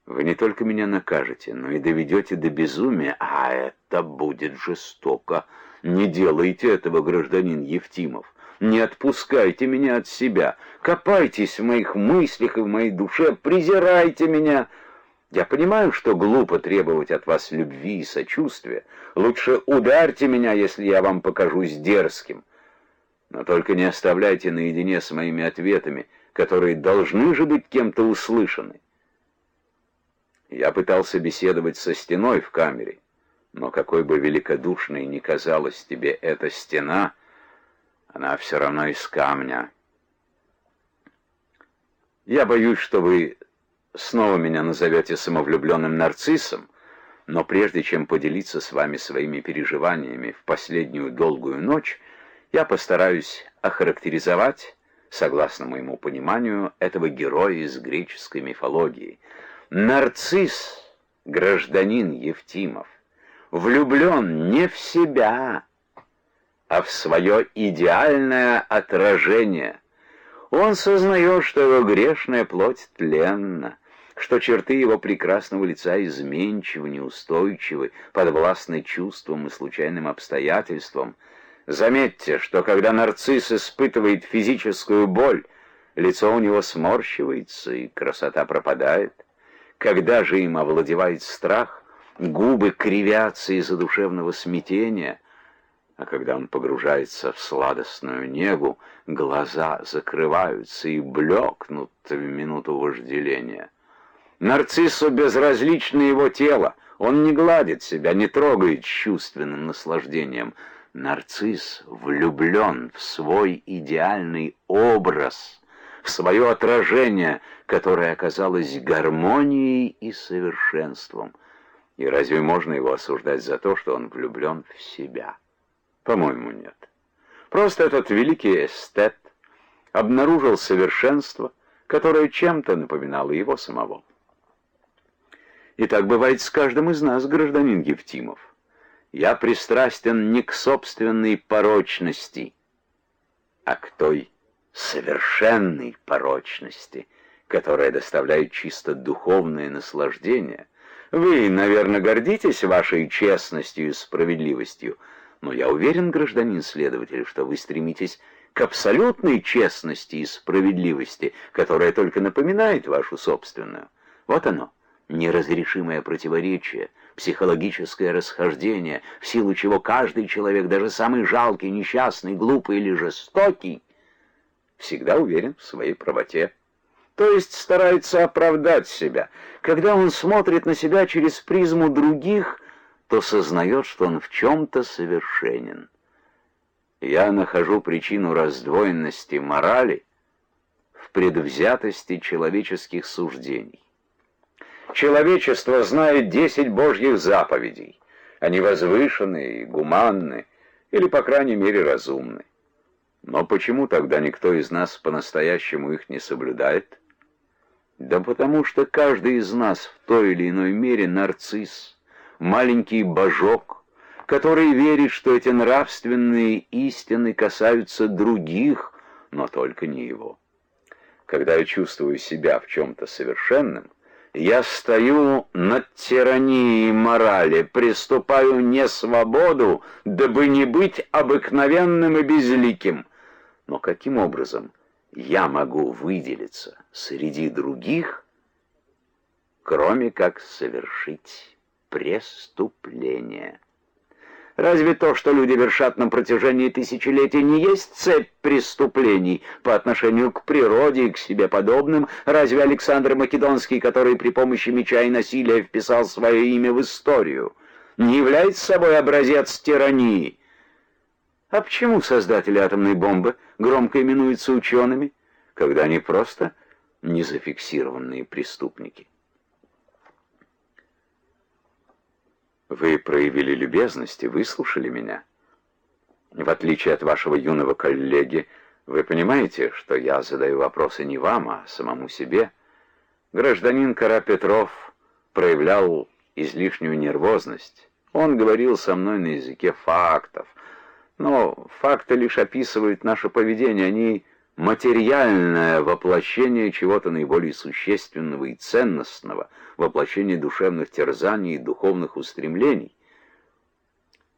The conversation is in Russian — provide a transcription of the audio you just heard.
Вы не только меня накажете, но и доведете до безумия, а это будет жестоко. Не делайте этого, гражданин Евтимов. Не отпускайте меня от себя. Копайтесь в моих мыслях и в моей душе, презирайте меня. Я понимаю, что глупо требовать от вас любви и сочувствия. Лучше ударьте меня, если я вам покажусь дерзким. Но только не оставляйте наедине с моими ответами, которые должны же быть кем-то услышаны. Я пытался беседовать со стеной в камере, но какой бы великодушной ни казалась тебе эта стена, она все равно из камня. Я боюсь, что вы снова меня назовете самовлюбленным нарциссом, но прежде чем поделиться с вами своими переживаниями в последнюю долгую ночь, я постараюсь охарактеризовать, согласно моему пониманию, этого героя из греческой мифологии. Нарцисс, гражданин Евтимов, влюблен не в себя, а в свое идеальное отражение. Он сознает, что его грешная плоть тленна, что черты его прекрасного лица изменчивы, неустойчивы, подвластны чувствам и случайным обстоятельствам. Заметьте, что когда нарцисс испытывает физическую боль, лицо у него сморщивается, и красота пропадает. Когда же им овладевает страх, губы кривятся из-за душевного смятения, а когда он погружается в сладостную негу, глаза закрываются и блекнут в минуту вожделения. Нарциссу безразлично его тело, он не гладит себя, не трогает чувственным наслаждением. Нарцисс влюблен в свой идеальный образ, в свое отражение, которое оказалось гармонией и совершенством. И разве можно его осуждать за то, что он влюблен в себя? По-моему, нет. Просто этот великий эстет обнаружил совершенство, которое чем-то напоминало его самого. И так бывает с каждым из нас, гражданин Евтимов. Я пристрастен не к собственной порочности, а к той совершенной порочности, которая доставляет чисто духовное наслаждение. Вы, наверное, гордитесь вашей честностью и справедливостью, но я уверен, гражданин следователь, что вы стремитесь к абсолютной честности и справедливости, которая только напоминает вашу собственную. Вот оно, неразрешимое противоречие, психологическое расхождение, в силу чего каждый человек, даже самый жалкий, несчастный, глупый или жестокий, всегда уверен в своей правоте. То есть старается оправдать себя. Когда он смотрит на себя через призму других, то сознает, что он в чем-то совершенен. Я нахожу причину раздвоенности морали в предвзятости человеческих суждений. Человечество знает 10 Божьих заповедей. Они возвышенны и гуманны, или, по крайней мере, разумны. Но почему тогда никто из нас по-настоящему их не соблюдает? Да потому что каждый из нас в той или иной мере нарцисс, маленький божок, который верит, что эти нравственные истины касаются других, но только не его. Когда я чувствую себя в чем-то совершенным, я стою над тиранией морали, приступаю несвободу, дабы не быть обыкновенным и безликим. Но каким образом я могу выделиться среди других, кроме как совершить преступление? Разве то, что люди вершат на протяжении тысячелетий, не есть цепь преступлений по отношению к природе и к себе подобным? Разве Александр Македонский, который при помощи меча и насилия вписал свое имя в историю, не является собой образец тирании? А почему создатели атомной бомбы громко именуются учеными, когда они просто незафиксированные преступники? Вы проявили любезность и выслушали меня. В отличие от вашего юного коллеги, вы понимаете, что я задаю вопросы не вам, а самому себе. Гражданин Карапетров проявлял излишнюю нервозность. Он говорил со мной на языке фактов. Но факты лишь описывают наше поведение, они материальное воплощение чего-то наиболее существенного и ценностного, воплощение душевных терзаний и духовных устремлений.